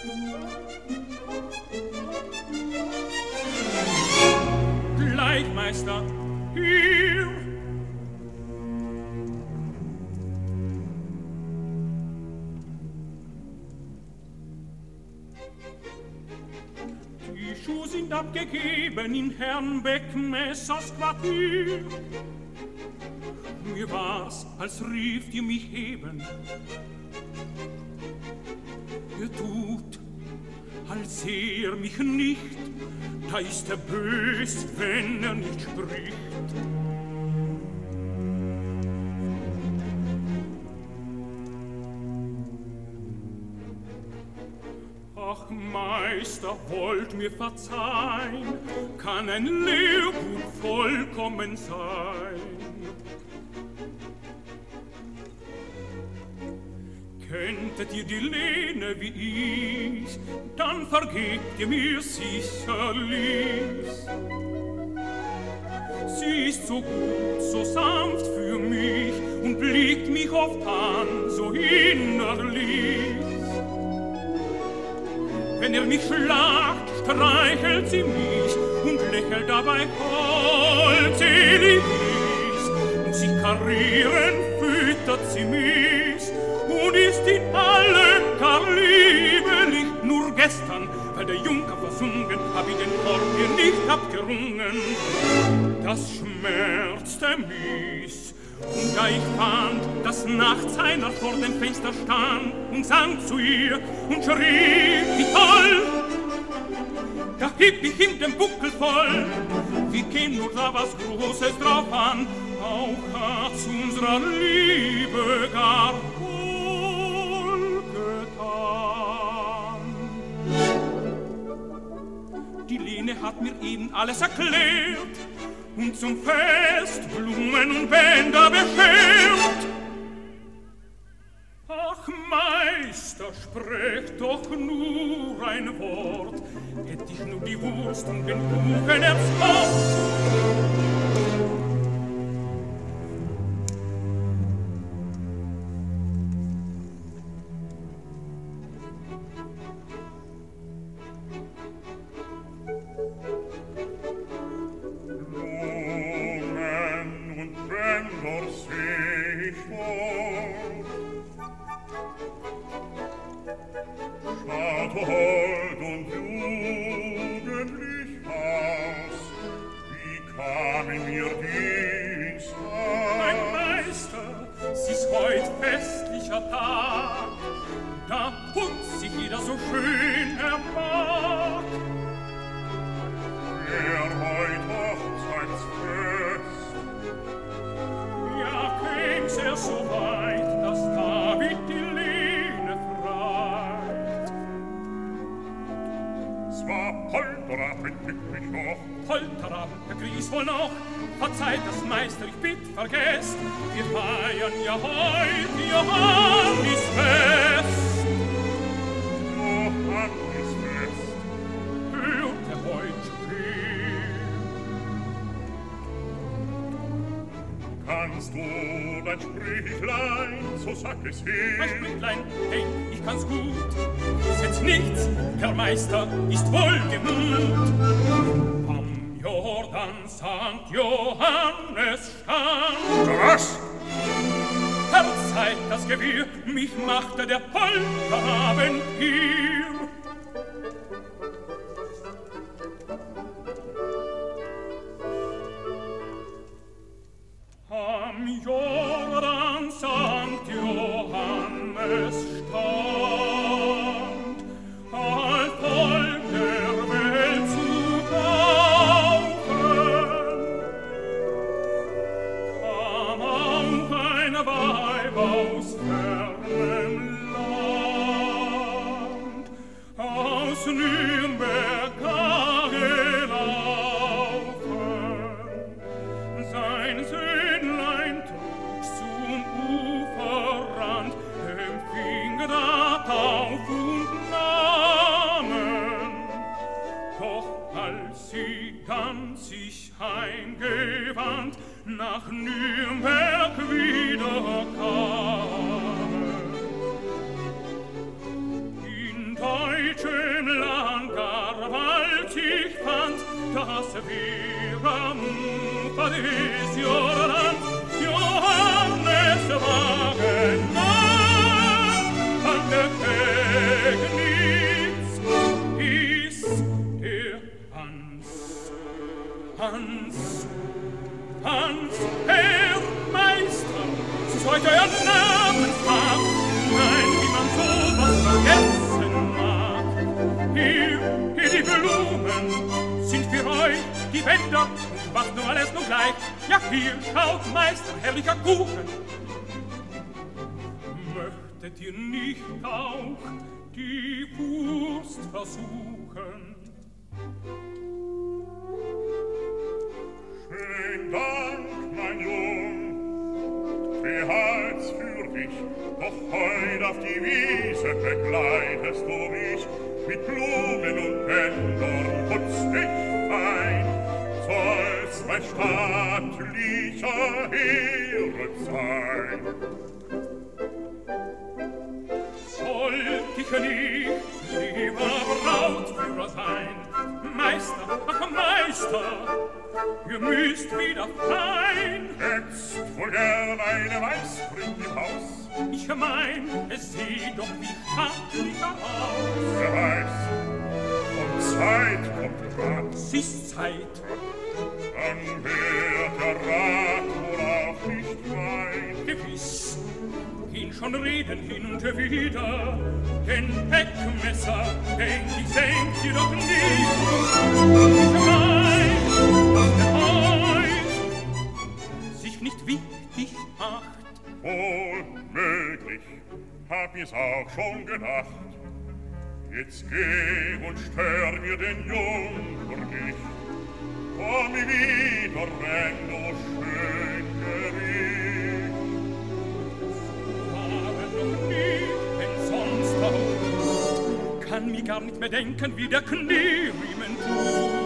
Gleich, Meister, hier. Die Schuhe sind abgegeben in Herrn Beckmessers Quartier. Mir war's, als rieft ihr mich heben. Ihr tut, als er mich nicht, da ist er bös, wenn er nicht spricht. Ach, Meister, wollt mir verzeihen, kann ein Lehrbuch vollkommen sein. Kenntet ihr die Lene wie ich, dann vergebt ihr mir sicherlich. Sie ist so gut, so sanft für mich und blickt mich oft an, so innerlich. Wenn er mich schlagt, streichelt sie mich und lächelt dabei holdselig ist. Muss ich karieren, füttert sie mich und ist in allem gar lieblich. Nur gestern, weil der Junker versungen, hab ich den Korb ihr nicht abgerungen. Das schmerzte mich. Und da ich fand, dass nachts einer vor dem Fenster stand und sang zu ihr und schrie, wie toll, da hieb ich ihm den Buckel voll. Wie käm nur da was Großes drauf an, auch hat's unserer Liebe gar wohl getan. Die Lene hat mir eben alles erklärt und zum Fest Blumen und Bänder beschert. Ach, Meister, sprecht doch nur ein Wort, hätt ich nur die Wurst und den Kuchen erzeugt. Mein Sprüchlein, denk, ich kann's gut. Setz nichts, Herr Meister, ist wohlgemut. Am Jordan St. Johannes stand. Was? Verzeiht das Gewirr, mich machte der Polterabend hier. Am Jordan St. Johannes stand, als Volk der Welt zu taufen, kam auch ein Weib aus fernem Land, aus Nürnberg gelaufen, sein Söhnlein trug zum Uferrand, empfing grad auf und Namen. Doch als sie dann sich heimgewandt, nach Nürnberg wieder kamen, in deutsche das wäre Fades Johannes, Johannes Wagner, an der Pegnitz ist der Hans, Herr Meister, es ist heute ein Namenstag, nein, wie man sowas vergessen mag. Hier die Blumen sind für euch die Bänder und macht nur alles nur gleich. Ja, hier schaut Meister, herrlicher Kuchen. Möchtet ihr nicht auch die Wurst versuchen? Schön Dank, mein Jung, behalt's für dich, doch heut auf die Wiese begleitest du mich, mit Blumen und Bändern putz dich fein, soll's mein stattlicher Heere sein. Sollt ich nicht lieber Brautführer sein, Meister, ach Meister, ihr müsst wieder fein. Hättst wohl gern eine Weißbrille im Haus? Ich mein, es sieht doch wie stattlicher aus. Wer weiß, und Zeit kommt ran. Es ist Zeit. Dann wird der Rat wohl auch nicht weit. Gewiss, ihn schon reden hin und wieder, den Heckmesser, denk ich, senkt ihr doch nie. Ich mein, dass der heut sich nicht wichtig macht. Wohl möglich, hab ich's auch schon gedacht. Jetzt geh und stör mir den Junker nicht. Komm wieder, wenn du schön Gericht. War noch nie, denn sonst auch kann mir gar nicht mehr denken, wie der Knieriemen tut.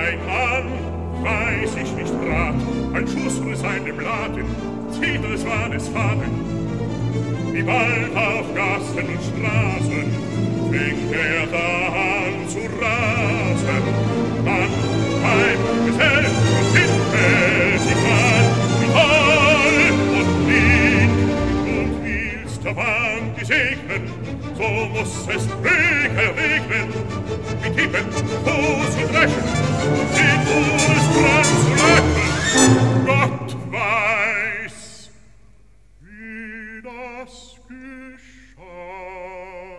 ein Mann, weiß ich nicht rat, ein Schuss riss einem Laden, zieht es war des Faden. Wie bald auf Gassen und Straßen fängt an zu rasen. Mann, Weib, Gesell und Kind hält sich an, wie toll und lieb. Und willst der Wand die segnen, so muss es Böker regnen, mit Hippen, Fuß und Rechen, den Todesbrand zu löschen. Gott weiß, wie das geschah.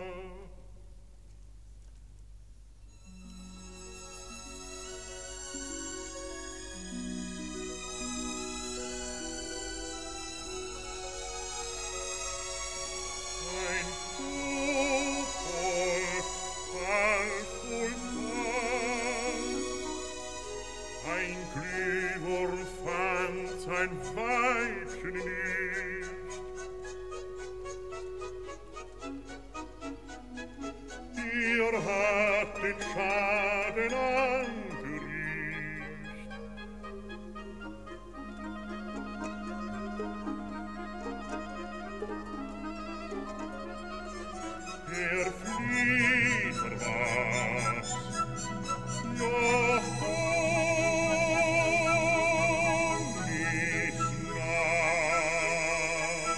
Ein Kobold, halb und halb, ein Glühwurm fand sein Weibchen nicht. Ihr hat den Schaden angericht. Der Flieger war's, Johannis nah.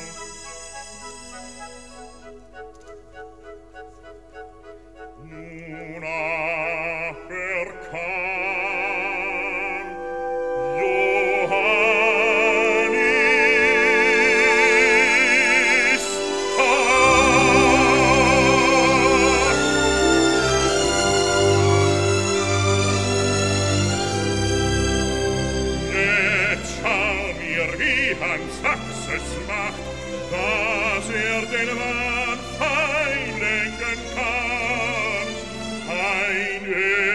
Nun aber kam Johannis Tag. Jetzt schau mir, wie Hans Sachs macht, dass den Mann fein lenken kann. Ein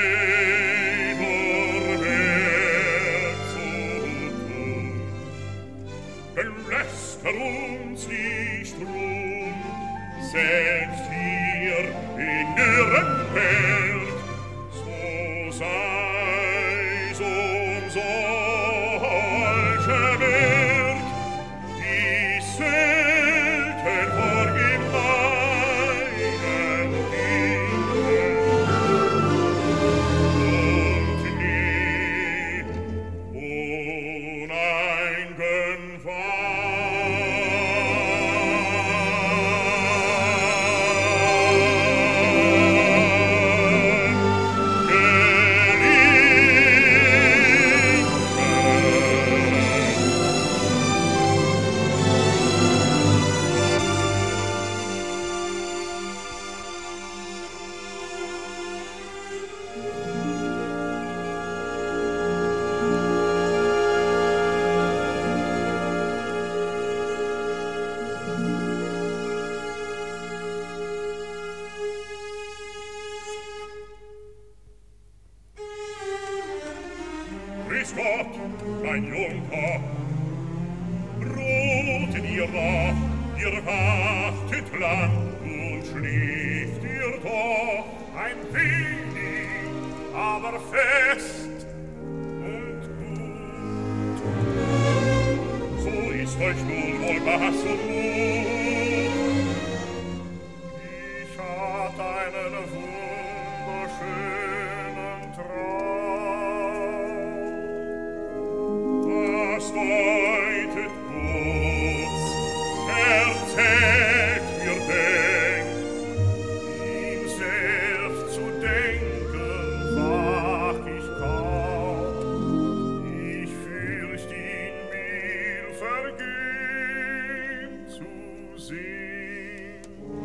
edler Werk zu tun. Belässt uns nicht rum, selbst hier in Nürnberg, so sei's solche Werk, die selten vor gemeinen Dingen und nie uneingen Grüß Gott, mein Junker, ruht in ihr Wach, ihr wachtet lang und schläft ihr doch ein wenig, aber fest und gut. So ist euch nun wohl was und Mut. Ich hatt einen wunderschönen Traum. Das deutet kurz, erzählt mir denn, ihm selbst zu denken, wag ich kaum. Ich fürcht ihn mir vergehen zu sehen.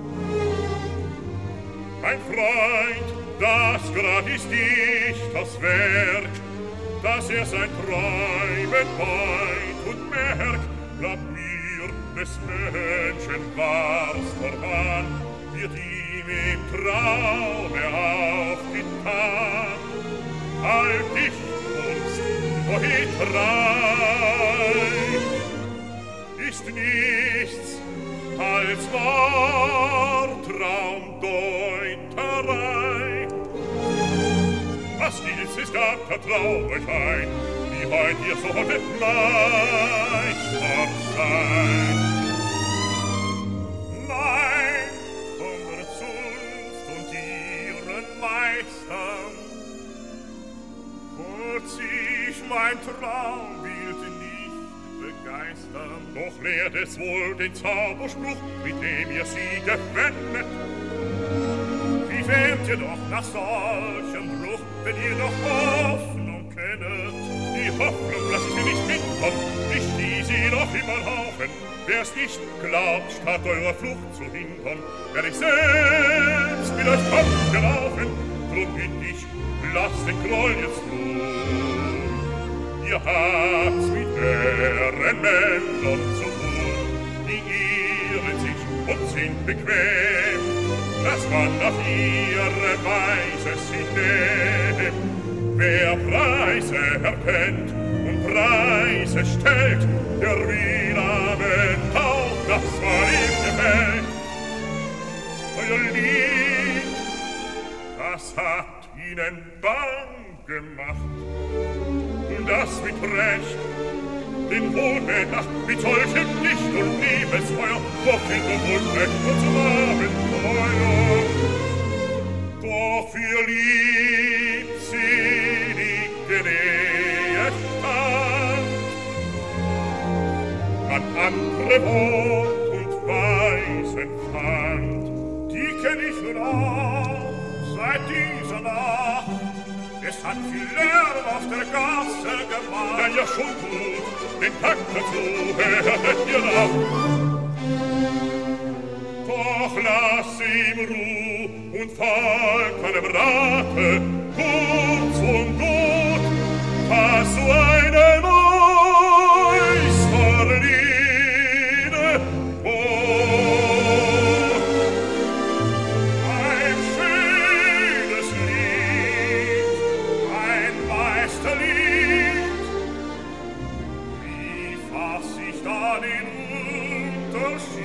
Mein Freund, das grad ist nicht das Werk, dass sein Träumen meint und merkt, glaub mir, des Menschen war's voran, wird ihm im Traume aufgetan. All Dichtkunst, Poeterei, ist nichts als Wortraumdeuterei. was dies ist gar kein Traurigkeit, wie heut ihr so wird Meister sein. Nein, unsere Zunft und ihren Meistern wird sich mein Traumbild nicht begeistern. Doch lehrt es wohl den Zauberspruch, mit dem ihr sie gewendet. Wie wähnt ihr doch nach solchem Bruch, wenn ihr noch Hoffnung kennet? Die Hoffnung lasst ihr nicht hindern, ich stieß sie noch immer Haufen. Wer's nicht glaubt, statt eurer Flucht zu hindern, wär ich selbst mit euch fortgelaufen. Drum bitt ich, lasst den Groll jetzt ruhen. Ihr habt's mit deren Männern zu tun, die irren sich und sind bequem, dass man auf ihre Weise sie nimmt. Wer Preise erkennt und Preise stellt, der will Amen taucht, das war ihm gefällt. Euer Lied, das hat ihnen bang gemacht, und das mit Recht, den Wohlbedacht mit solchem Licht und Liebesfeuer, doch in der Wohlrecht und zum Abenteuer. Doch für liebselige Nähe stand an andere Wort und Weisen fand. Die kenn ich nun auch seit dieser Nacht. Es hat viel Lärm auf der Gasse gemacht. Ja, ja, schon gut, den Takt dazu hörtet ihr nach. Doch lass ihm Ruh und folgt meinem Rate, kurz und gut, was so eine Meisterliebe bot. Ein schönes Lied, ein Meisterlied, wie fass ich da den Unterschied?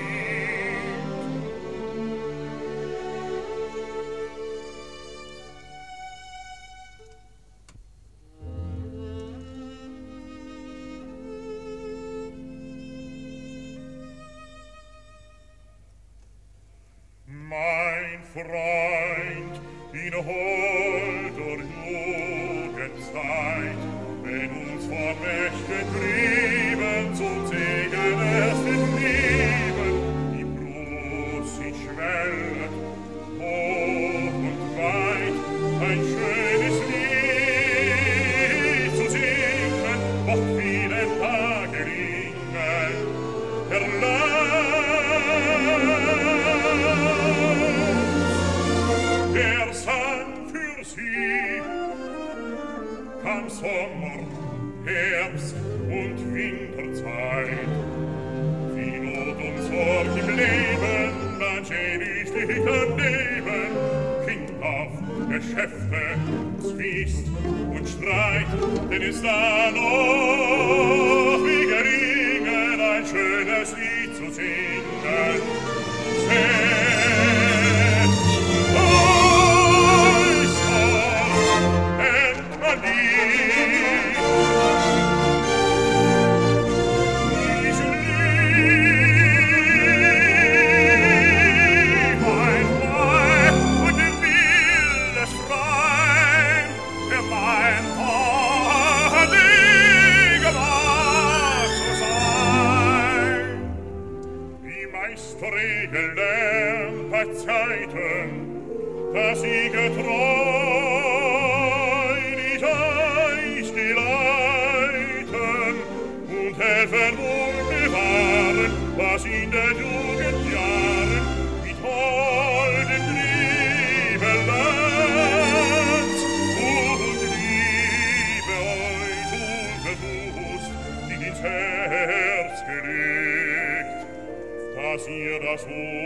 Mein Freund, in holder Jugendzeit, wenn uns von Mächten trieben, zum Segen es im Leben, die Brust sich schwellet, hoch und weit, ein schönes Lied zu singen, mocht vielen Tage ringen, der Der sang für sie, kam Sommer, Herbst und Winterzeit. Wie Not und Sorg im Leben, manch ewig daneben, Kind auf Geschäfte, Zwist und Streit, denn ist da noch wie gelingen, ein schönes Lied zu singen. Regeln bei Zeiten, dass sie getreu nicht euch geleiten und helfen wohl bewahren, was in der Jugendjahren mit holden Liebe lernt und Liebe euch unbewusst ins Herz gelegt, dass ihr das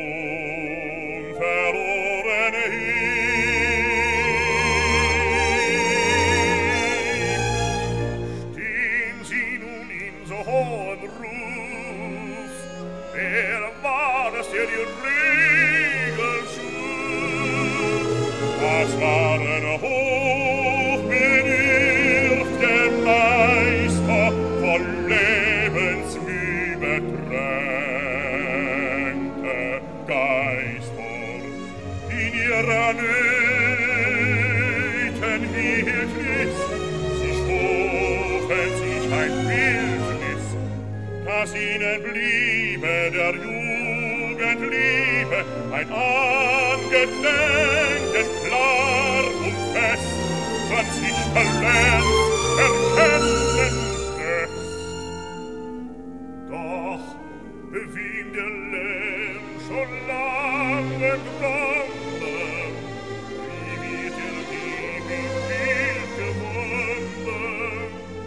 Unverlorene hebt. Stehen Sie nun in so hohem Ruf, wer war es, der die Regeln schuf? Das waren ihnen bliebe der Jugend Liebe ein Angedenken klar und fest, wann sich Talent erkennen lässt. Doch wie der Lärm schon lange grande, wie wird Lieb im Bild gewunden.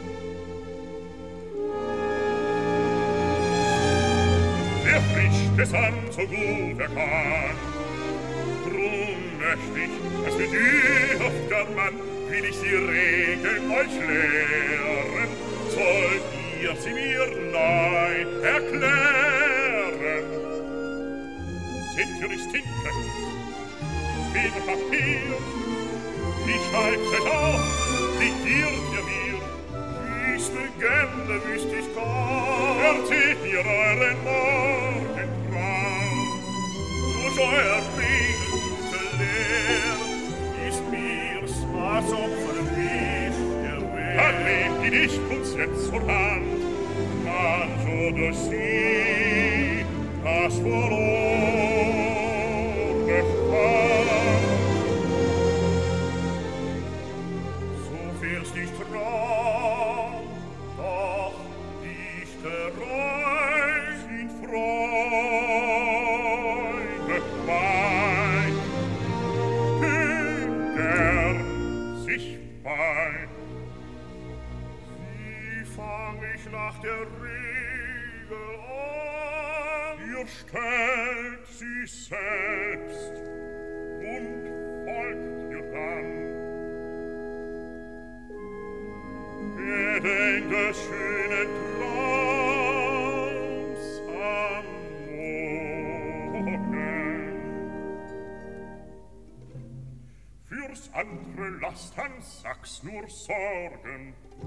Wer frischt es an, so gut kann, drum möcht ich, als bedürft der Mann, will ich die Regeln euch lehren, sollt ihr sie mir neu erklären. Seht ihr nicht Tinte, fehlt Papier, wie schreibt euch auf, diktiert ihr mir, wie's begenne, wüsst ich gar, erzählt mir euren Morgentraum, und euer Bildete leer, ist mir's, als Opfer mich der Wehr. Erlebt die Dichtkunst jetzt zur Hand, man so durch sie das verlorene fand. So viel's nicht Traum, doch Dichterei sind Freude weit, der sich bei. Wie fang ich nach der Regel an? Ihr stellt sie selbst und folgt ihr dann. Gedenkt des schönen Traums am Morgen. Fürs andere lasst Hans Sachs nur sorgen.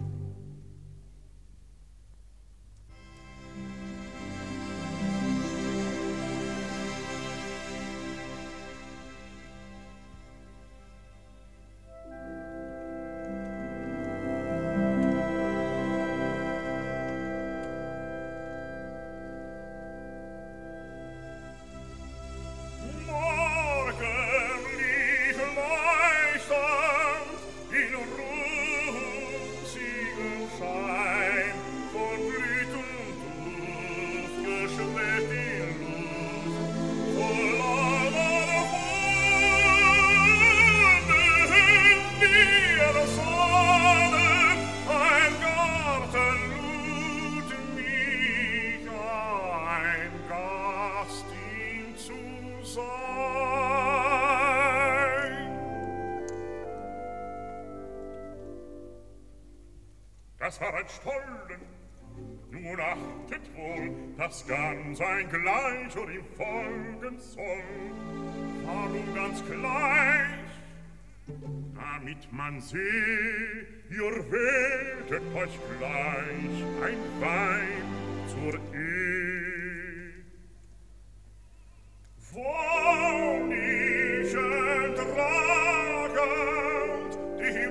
Das war ein Stollen, nun achtet wohl, dass ganz ein Gleicher ihm folgen soll. Warum ganz gleich? Damit man sehe, ihr wähltet euch gleich ein Weib zur Ehe. Wohllichen tragend, dem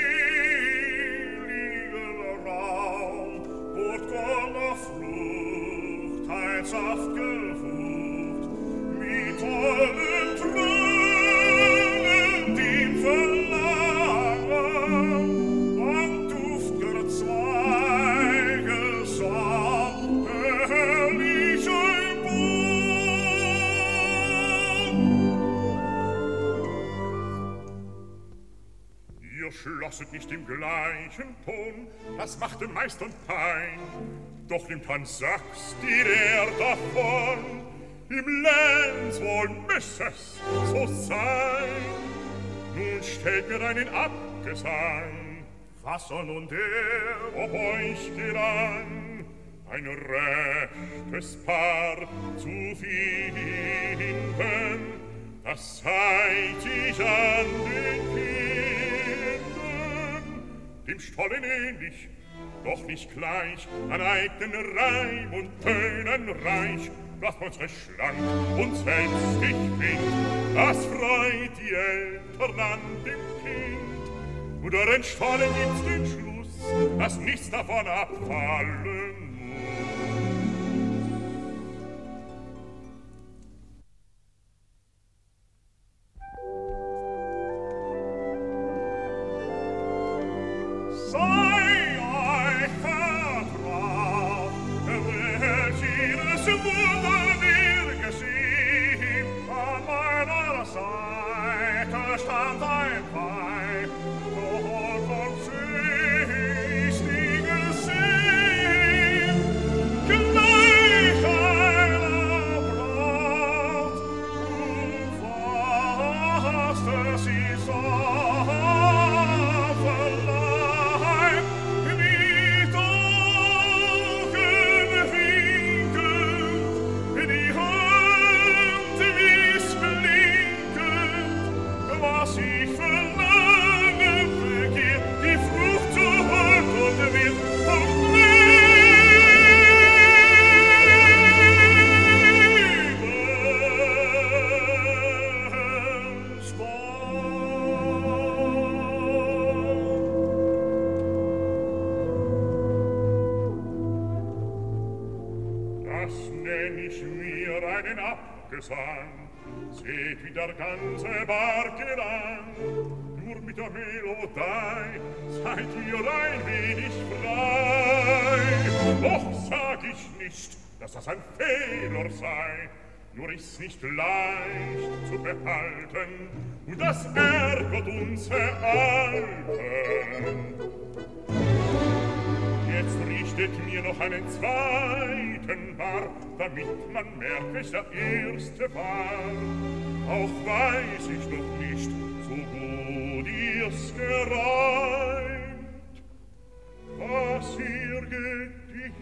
Fruchtheit gefucht, mit tollen Trönen, dem Verlangen, am duftger Zweige sah, herrlichen Buch. Ihr schlosset nicht im gleichen Ton, das machte meist und Pein, doch nimmt Hans Sachs die Lehr davon, im Lenz wohl müss es so sein. Nun stellt mir einen Abgesang, was soll nun der, ob euch gelang, ein rechtes Paar zu finden, das seid ich an den Kindern, dem Stollen ähnlich, doch nicht gleich, an eignen Reim und Tönen reich, lasst uns recht schlank und selbstig find, das freut die Eltern an dem Kind. Und euren Stollen gibt's den Schluss, dass nichts davon abfallen muss. keinen Abgesang. Seht, wie der ganze Bar gelang. Nur mit der Melodei seid ihr ein wenig frei. Doch sag ich nicht, dass das ein Fehler sei, nur ist's nicht leicht zu behalten, und das ärgert unsere Alten. Jetzt richtet mir noch einen zweiten Bar, damit man merkt, es der erste war. Auch weiß ich noch nicht, so gut ihr's gereimt, was ihr gedichtet,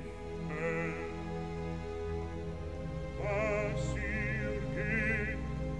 was ihr gereimt.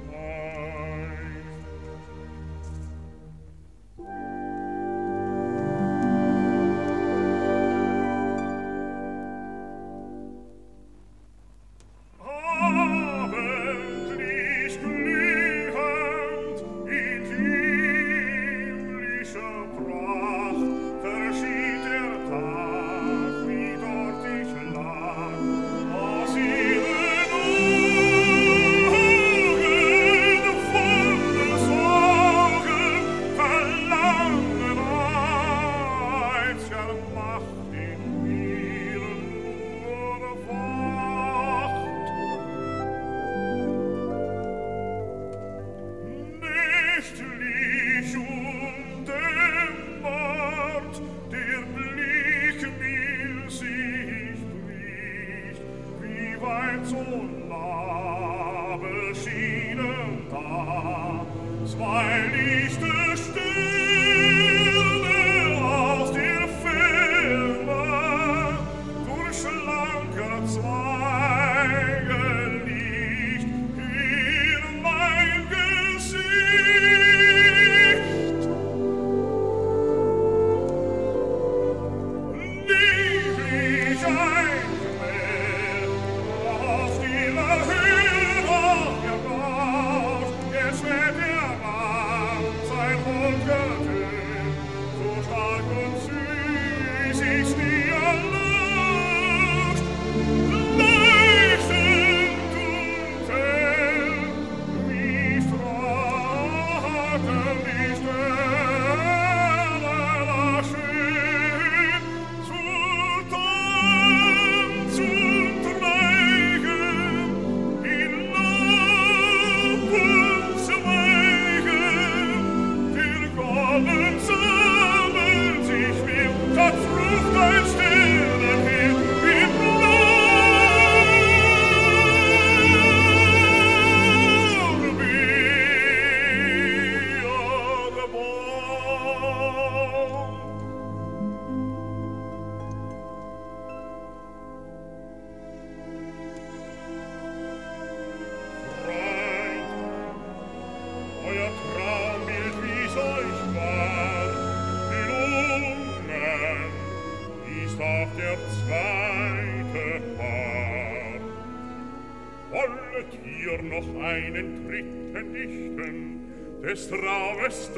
Des Traumes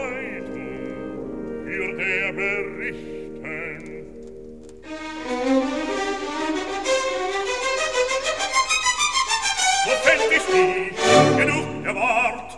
Deutung für der berichten. So fällt es nicht genug der Wort.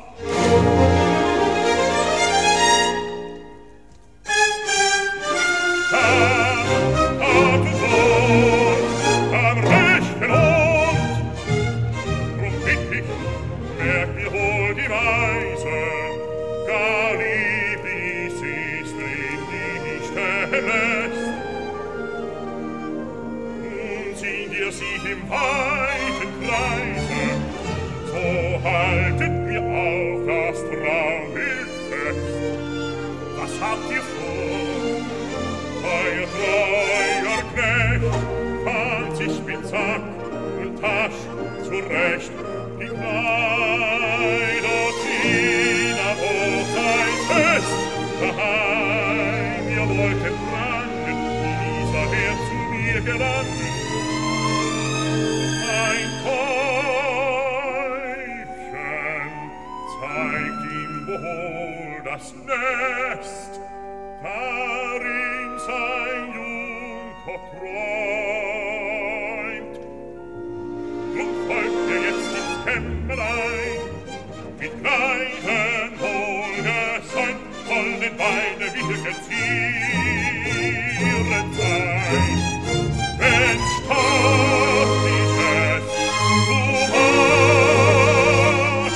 Zurecht, die Kleider ziehen am Hochzeitsfest. Daheim, ihr wolltet prangen, wie dieser Herr zu mir gelangen. Ein Täubchen zeigt ihm wohl das Nest, darin sein Jungfer träumt. Drum folgt ihr jetzt ein, wenn stattliches zu wagen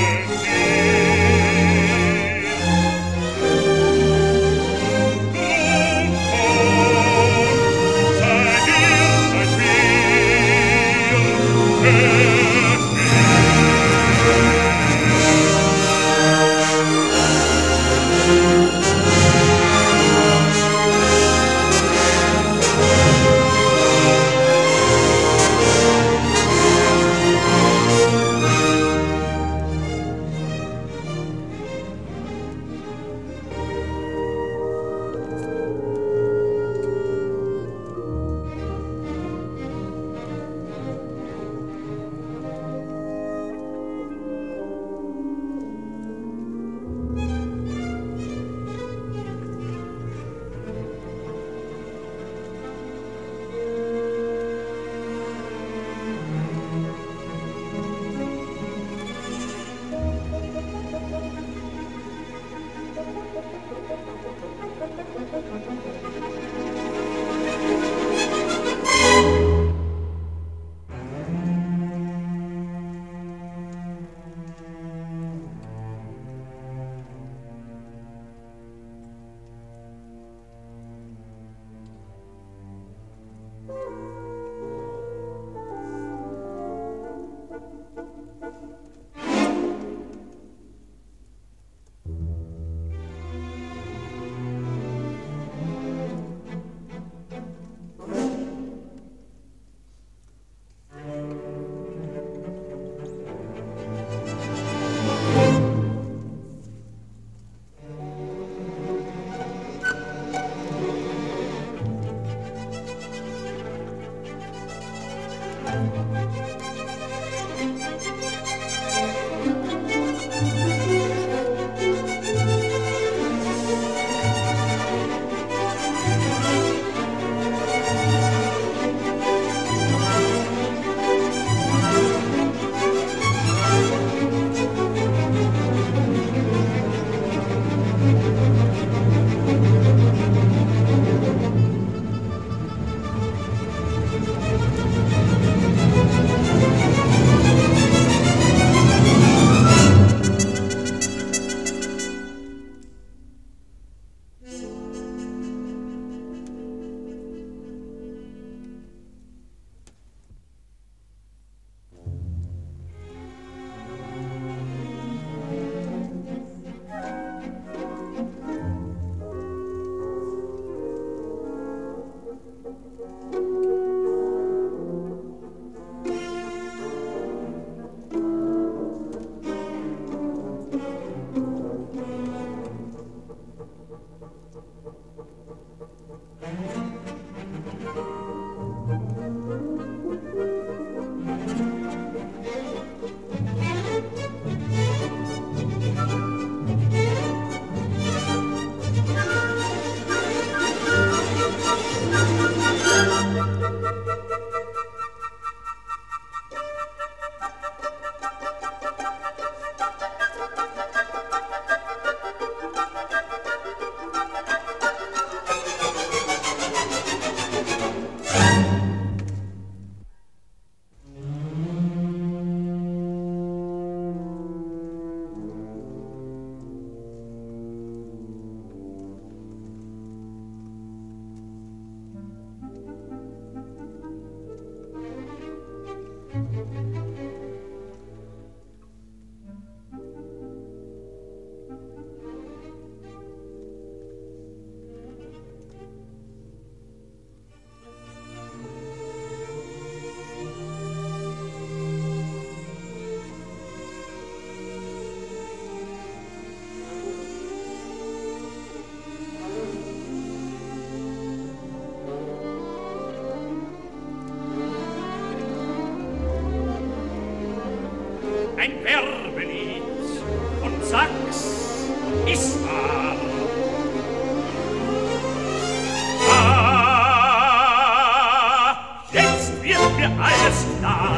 ein Werbelied von Sachs ist wahr. Ah, jetzt wird mir alles klar.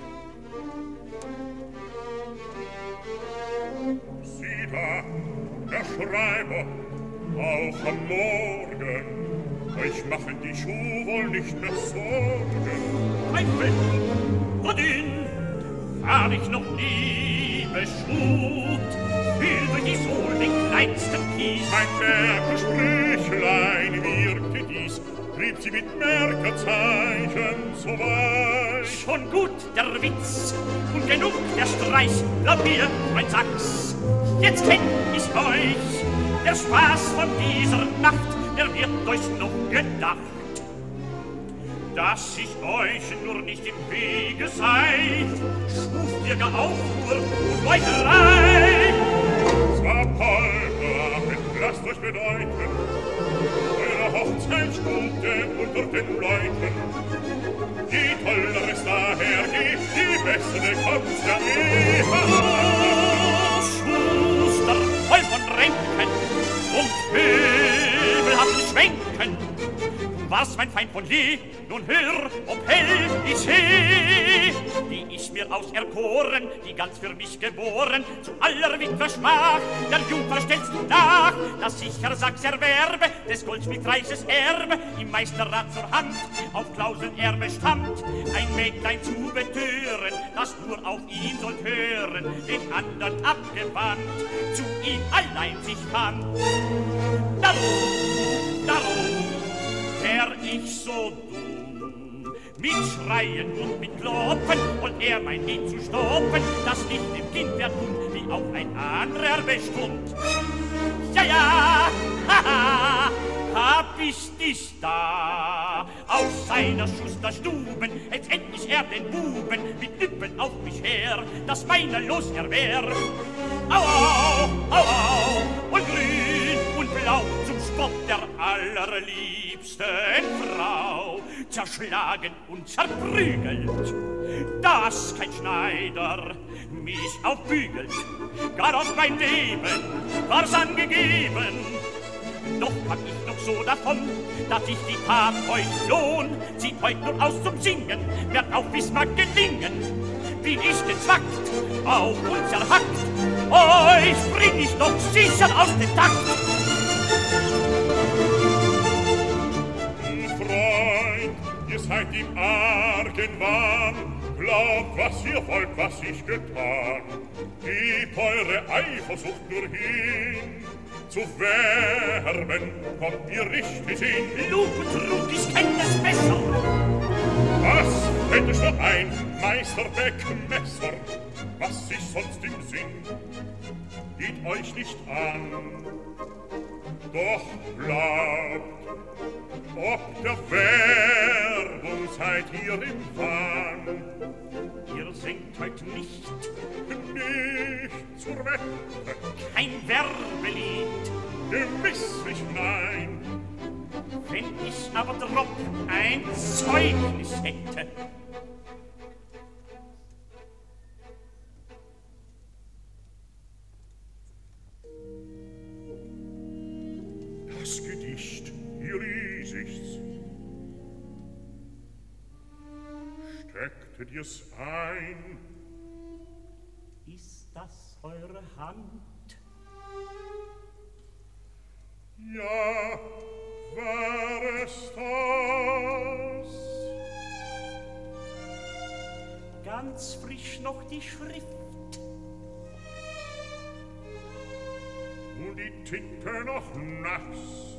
Sieh da, der Schreiber, auch am Morgen, euch machen die Schuhe wohl nicht mehr Sorgen. Teufel, wohin fahr ich noch nie beschut, fühl durch die Sohle den kleinsten Kies. Mein Merkersprüchlein wirkte dies, trieb sie mit Merkerzeichen so weit. Schon gut der Witz und genug der Streich, glaub mir, mein Sachs, jetzt kenn ich euch. Der Spaß von dieser Nacht, der wird euch noch gedacht. Dass ich euch nur nicht im Wege sei, schuf ihr gar Aufruhr und Meuterei. Zwar Palmer, lasst euch bedeuten, eure Hochzeitsstunde unter den Leuten. Die tollere ist daher, die bessere kommt ja eh. Schuster, voll von Ränken und möbelhaften Schwenken. War's mein Feind von je, nun hör, ob hell ich seh, die ich mir auserkoren, die ganz für mich geboren, zu aller Witwer Schmach, der Jungfer stellst du nach, dass ich Herr Sachs erwerbe, des Goldschmiedreiches Erbe, im Meisterrat zur Hand, auf Klauselärme stammt, ein Mägdlein zu betören, das nur auf ihn sollt hören, den andern abgewandt, zu ihm allein sich fand. Darum, wär ich so dumm, mit Schreien und mit Klopfen, und er mein Lied zu stoppen, das nicht dem Kind wär tun, wie auf ein anderer bestund. Ja, haha, hab ich dich da, aus seiner Schusterstuben, jetzt endlich er den Buben, mit Lippen auf mich her, dass meiner los er wär. Au, au, au, und grün und blau, zum Spott der allerliebsten Frau, zerschlagen und zerprügelt, dass kein Schneider mich aufbügelt, gar auf mein Leben war's angegeben. Doch kam ich noch so davon, dass ich die Tat heut lohn, zieht heut nur aus zum Singen, wird auf wie's mag gelingen. Bin ich gezwackt, auf und zerhackt, euch bring ich doch sicher aus dem Takt. Freund, ihr seid im argen Wahn, glaubt, was ihr wollt, was ich getan. Gebt eure Eifersucht nur hin, zu werben kommt ihr richtig hin. Lug und Trug, ich kenn es besser. Was fällt euch noch ein, Meister Beckmesser, was sich sonst im Sinn? Geht euch nicht an, doch glaubt, ob der Werbung seid ihr im Wahn. Ihr singt heut nicht, Nicht zur Wette, kein Werbelied. gewisslich nein. Wenn ich aber drob ein Zeugnis hätte. Das Gedicht, hier lies ich's. Stecktet ihr's ein? Ist das eure Hand? Ja, war es das? Ganz frisch noch die Schrift. Und die Tinte noch nass.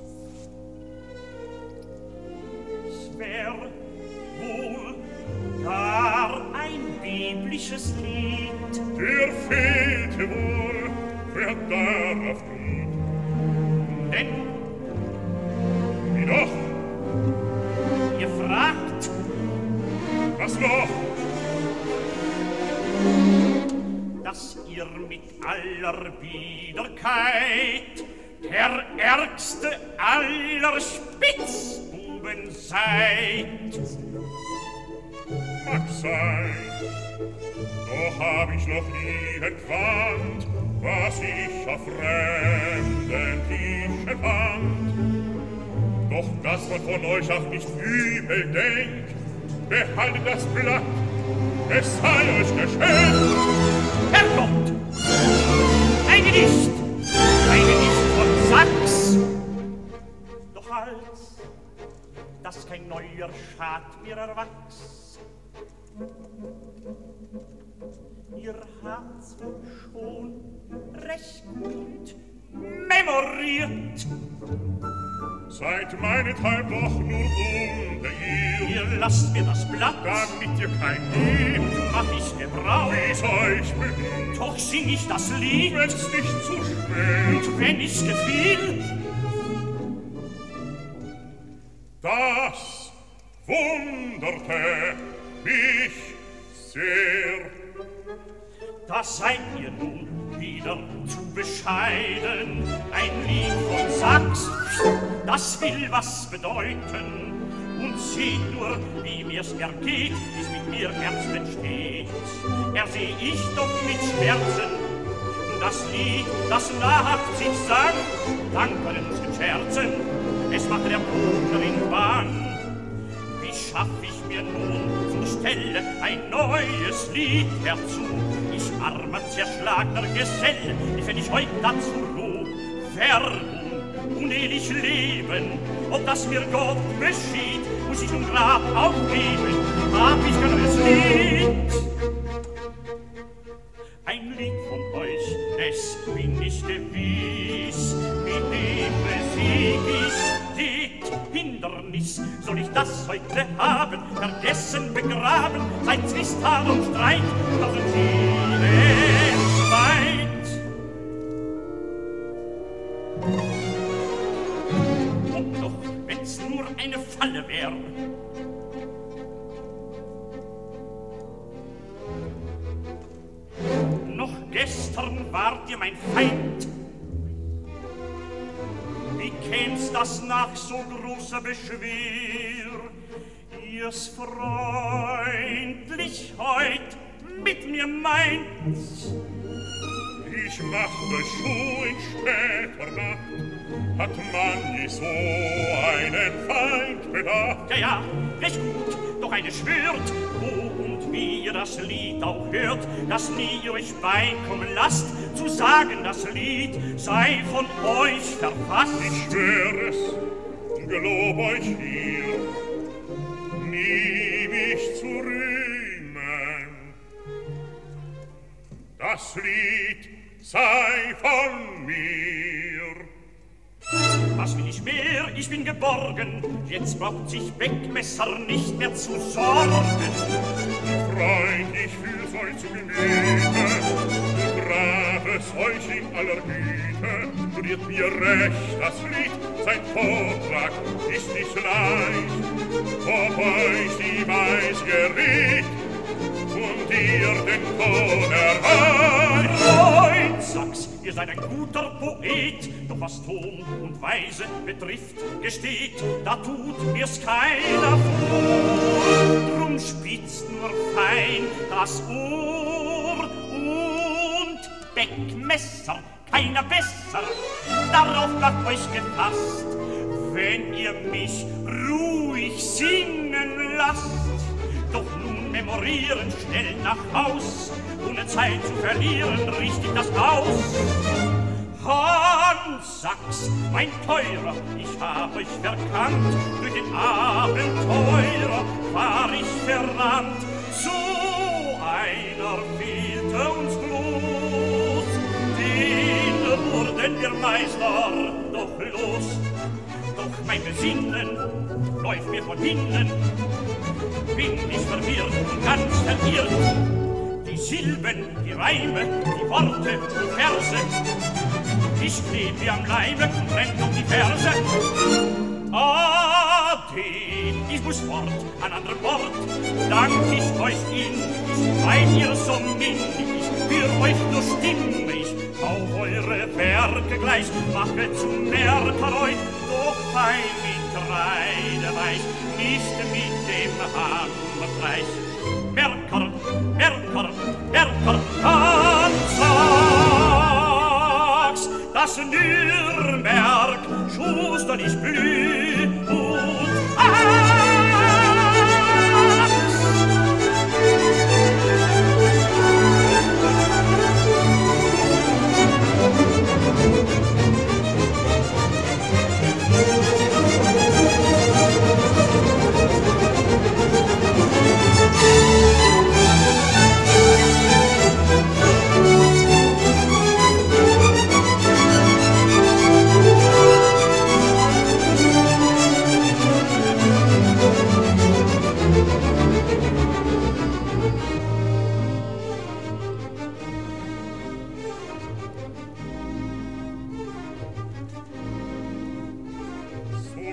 Es wär wohl gar ein biblisches Lied. Der fehlte wohl, wer darauf geht. Denn Wie doch? ihr fragt, Was noch? dass ihr mit aller Biederkeit der ärgste aller Spitzbuben seid. Mag sein, doch hab ich noch nie entwandt, was ich auf fremden Tischen fand. Doch dass man von euch auch nicht übel denkt, behaltet das Blatt, es sei euch geschenkt. Herrgott, ein Gedicht, ein Gedicht ihr schad mir erwachs. Ihr habt's wohl schon recht gut memoriert. Seid meinethalb doch nur unbeirrt. Ihr lasst mir das Blatt, damit ihr kein gebt, mach ich Gebrauch, wie's euch beliebt. doch sing ich das Lied, Wenn's nicht zu spät, und wenn ich's gefiel, das wunderte mich sehr. da seid ihr nun wieder zu bescheiden. Ein Lied von Sachs, das will was bedeuten. Und seht nur, wie mir's ergeht, wie's mit mir ernst entsteht. Erseh ich doch mit Schmerzen das Lied, das nach sich sang, dank unseren Scherzen, es macht der Bruderin Bahn. Wie schaff ich mir nun zur Stelle ein neues Lied herzu? Ich armer, zerschlagner Gesell, wie wenn ich heut dazu ruh, Werbung, unelig leben, ob das mir Gott beschied, muss ich nun grad aufgeben, hab ich kein neues Lied. Ein Lied von euch, es bin ich gewiss, mit dem besieg ich die Hindernis. Soll ich das heute haben, vergessen, begraben, seit Zwist, Haar und Streit, tausend Schienen weit. Und doch, wenn's nur eine Falle wär, noch gestern wart ihr mein Feind. Wie käm's das nach so großer Beschwer? Ihr's freundlich heut mit mir meint. Ich machte schon in später Nacht, hat man je so einen Feind bedacht. Ja, ja, recht gut, doch eine schwört, wo und wie ihr das Lied auch hört, dass nie euch beikommen lasst, zu sagen, das Lied sei von euch verfasst. Ich schwör es, gelob euch hier, nie mich zu rühmen. Das Lied sei von mir. Was will ich mehr? Ich bin geborgen. Jetzt braucht sich Beckmesser nicht mehr zu sorgen. Freund, ich fühl's euch zu Gemüte, grab es euch in aller Güte. Studiert mir recht das Lied, sein Vortrag ist nicht leicht. Ob euch die Weis geriet und ihr den Ton erreicht. Freund, sag's, ihr seid ein guter Poet, doch was Ton und Weise betrifft, gesteht, da tut mir's keiner vor. Drum spitzt nur fein das Ohr und Beckmesser, keiner besser, darauf macht euch gefasst, wenn ihr mich ruhig singen lasst. Doch nun memorieren, schnell nach Haus, ohne Zeit zu verlieren, richtig das aus. Hans Sachs, mein Teurer, ich hab euch verkannt, durch den Abenteurer war ich verrannt. So einer fehlte uns bloß, den wurden wir Meister doch los. Doch mein Besinnen läuft mir von hinnen, bin ich verwirrt und ganz verirrt. Die Silben, die Reime, die Worte, die Verse, ich kleb mir am Leibe und rennt um die Verse. Ade, ich muss fort, an anderem Ort, dank ich euch innig, weil ihr so minnig, für euch nur stimme ich, auch eure Werke gleich, mache zu Merker euch, doch fein mit Kreideweich, nicht mit dem Hammerpreis. Merker, Merker, Merker, Hans Sachs, das Nürnberg, schusterlich Blut, Axt.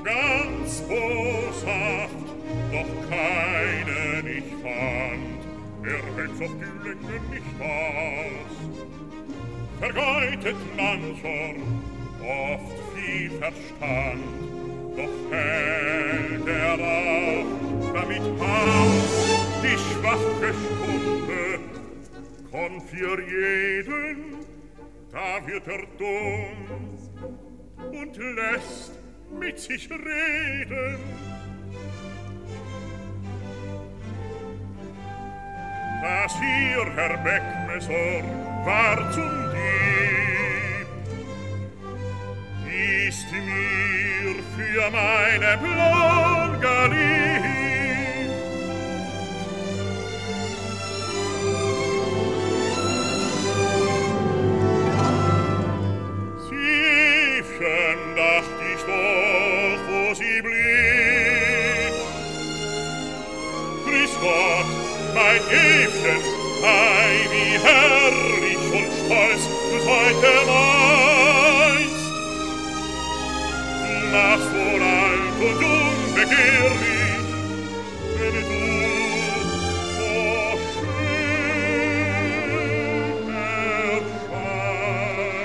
so ganz boshaft, doch keinen ich fand, hält's auf die Länge nicht aus. Vergeudet mancher oft viel Verstand, doch hält auch damit aus die schwache Stunde. Kommt für jeden, da wird dumm und lässt mit sich reden. Das hier, Herr Beckmesser, war zum Dieb, ist mir für meine Blonga lieb. Siefchen, dacht ich doch, wo sie blieb. Grüß Gott, mein Evchen, ei, wie herrlich und stolz du's heute meinst. Machst wohl alt und unbegehrlich, wenn du so schön erscheinst.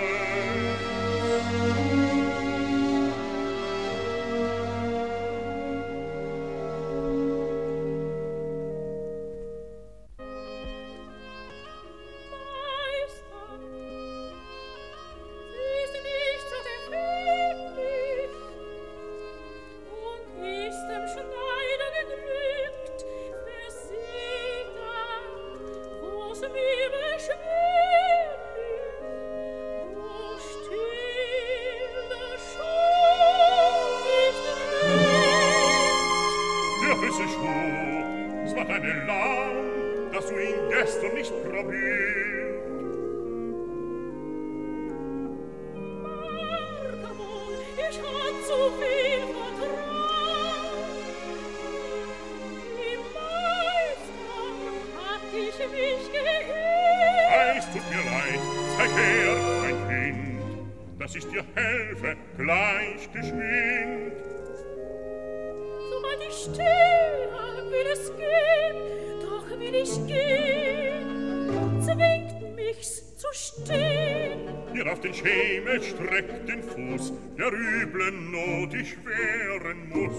Streckt den Fuß, der üblen Not ich wehren muss.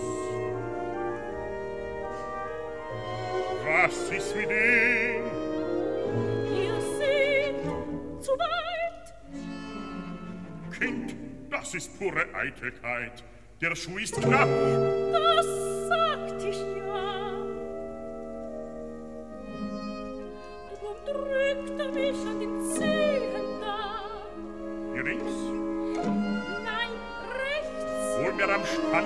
Was ist mit ihm? Ihr seht, zu weit. Kind, das ist pure Eitelkeit. Der Schuh ist knapp. Das sagt ich ja. Drum drückt mich an den Zehen da. Hier links? Nein, rechts. Hol mir am Spann.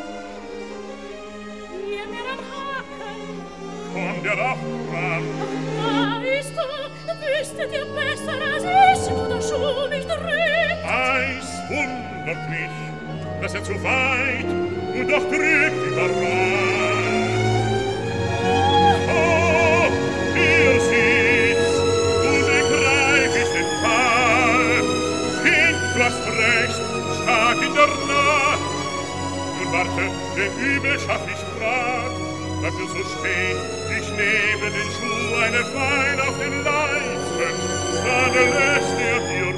Hier mir am Haken. Komm der doch ran. Da ist wüsstet ihr besser als ich, wo der Schuh mich drückt. Es wundert mich, dass zu weit und doch drückt überall. Oh, hier sitzt und begreif ich den Fall. Kind, du hast recht, stark in der Nacht. Nun warte, den Übel schaff ich grad. Bleib du so stehen, ich nehme den Schuh eine Weile auf den Leisten, dann lässt dir Ruhe.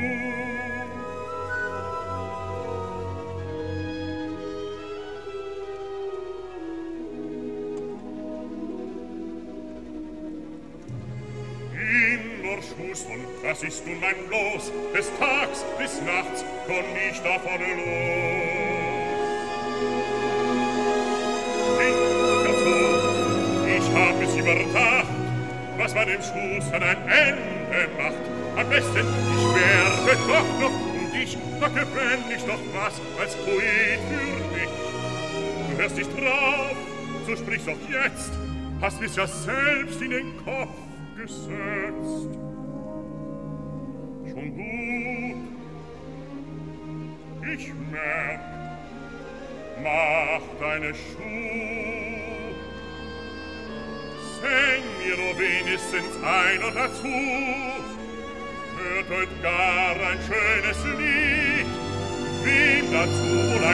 Immer Schuss, und was ist nun mein Los? Des Tags, des Nachts, komm ich davon los. Ich hab es überdacht, was meinem Schuss an ein Ende macht. Am besten, ich werde doch noch um dich, da gewänn ich doch was als Poet für mich. Du hörst nicht drauf, so sprich's auch jetzt, hast mir's ja selbst in den Kopf gesetzt. Schon gut, ich merk, mach deine Schuhe. Säng mir nur wenigstens einer dazu, hört heut gar ein schönes Lied, wem dazu wohl ein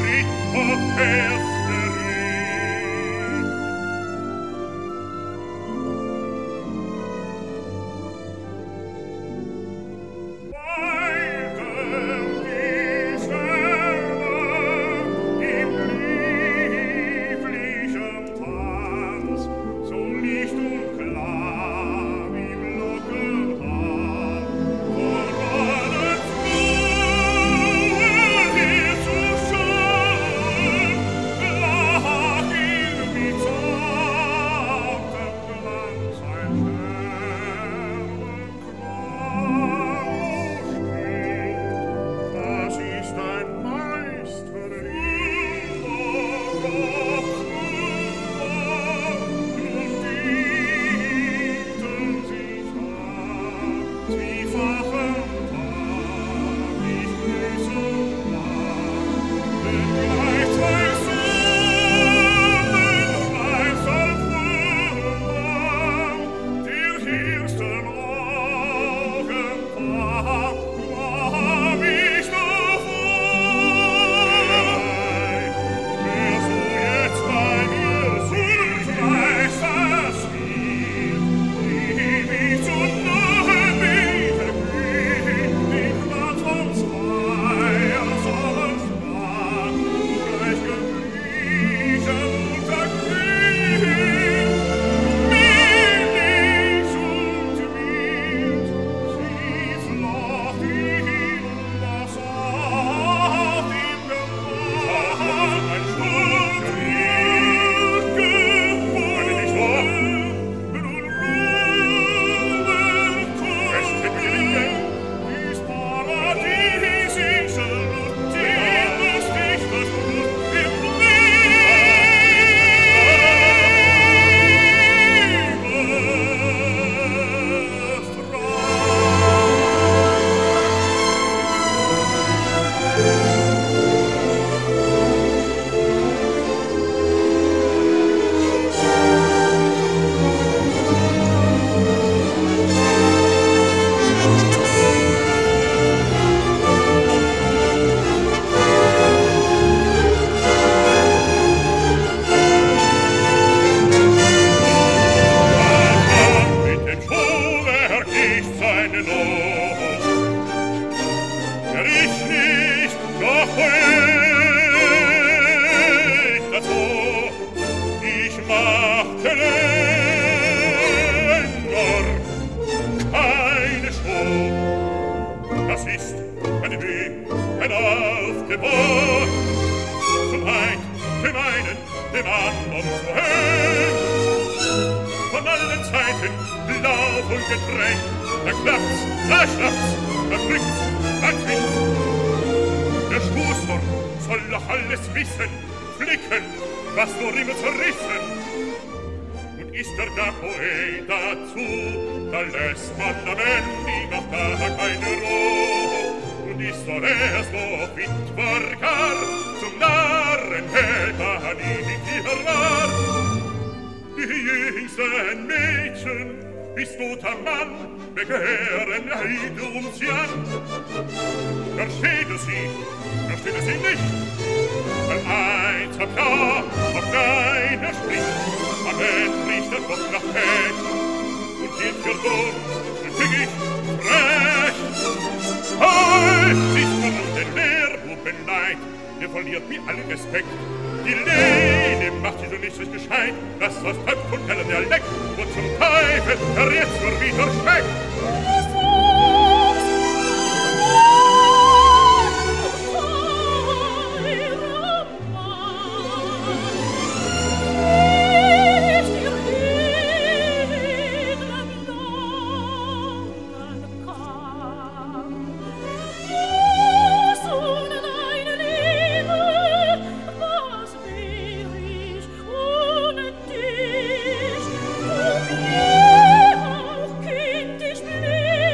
Kind, ich blieb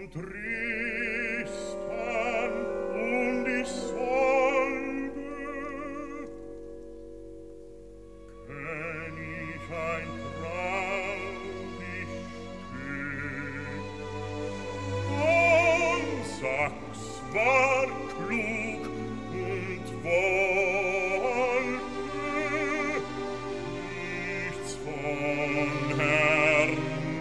Tristan und Isolde. Kenn ich ein traurig Stück. Und Sachs war klug und wollte nichts von Herrn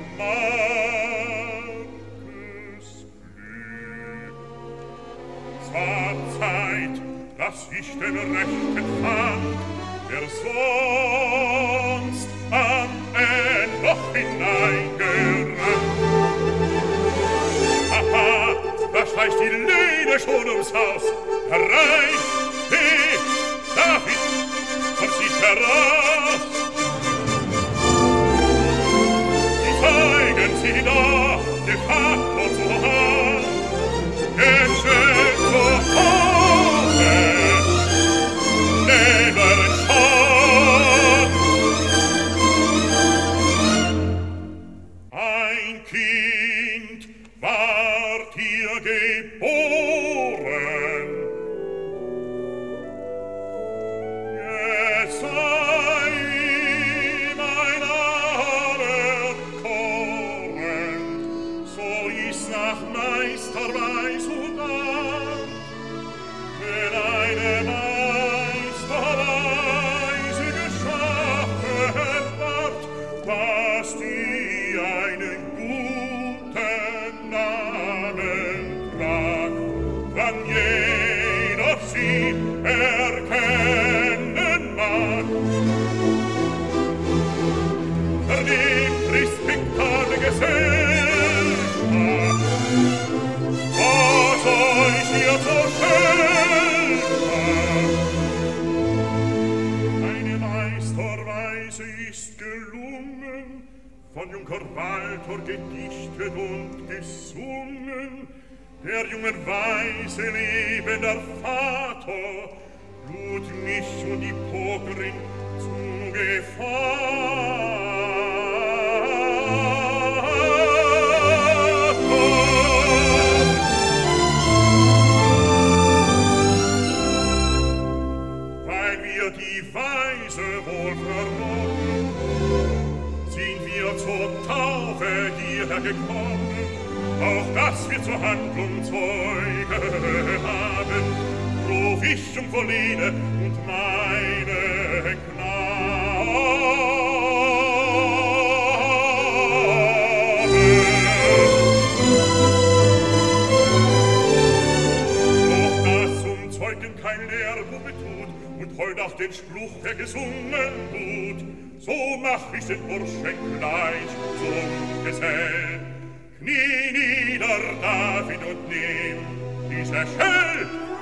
Markes Glück. Es war Zeit, dass ich den Rechten fand, der sonst am Ende noch hineingerannt. Haha, da schleicht die Lene schon ums Haus. Herein, he, David, komm nicht heraus. Die Zeugen sie da, de facto zu Hand, geschenkt zu Hause, neberen schon. Ein Kind ward hier geboren. Es sei ihm ein anerkoren, so ist nach Meisterweis und Art, wenn eine Meisterweise geschaffen ward, dass die einen guten Namen trag, dann jeder sie erkennen mag. Vernehmt respektable Gesellschaft, was euch hier so schön macht. Eine Meisterweise ist gelungen, von Junker Walter gedichtet und gesungen, der jungen Weise lebender Vater lud mich und die Pokerin zu Gevatter. Weil wir die Weise wohl vernommen, sind wir zur Taufe hierher gekommen, auch dass wir zur Handlung Zeuge haben, ruf ich um Volene und meine Knaben. Doch das zum Zeugen kein Lehrbuch tut und heut auch den Spruch, der gesungen tut, so mach ich den Burschen gleich zum Gesell. Knie nieder, David, und nimm diese Schell.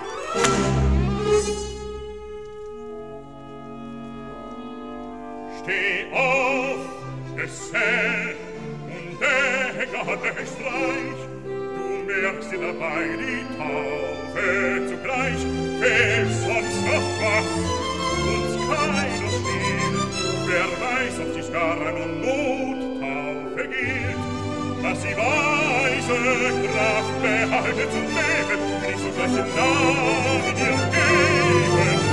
Steh auf, Gesell, und denke an den Streich. Du merkst dir dabei die Taufe zugleich. Fehlt sonst noch was, uns keiner stiehlt. Wer weiß, ob die Starren und Nottaufe gilt, dass sie weise Kraft behalte zum Leben, nicht so gleich den Namen ihr geben.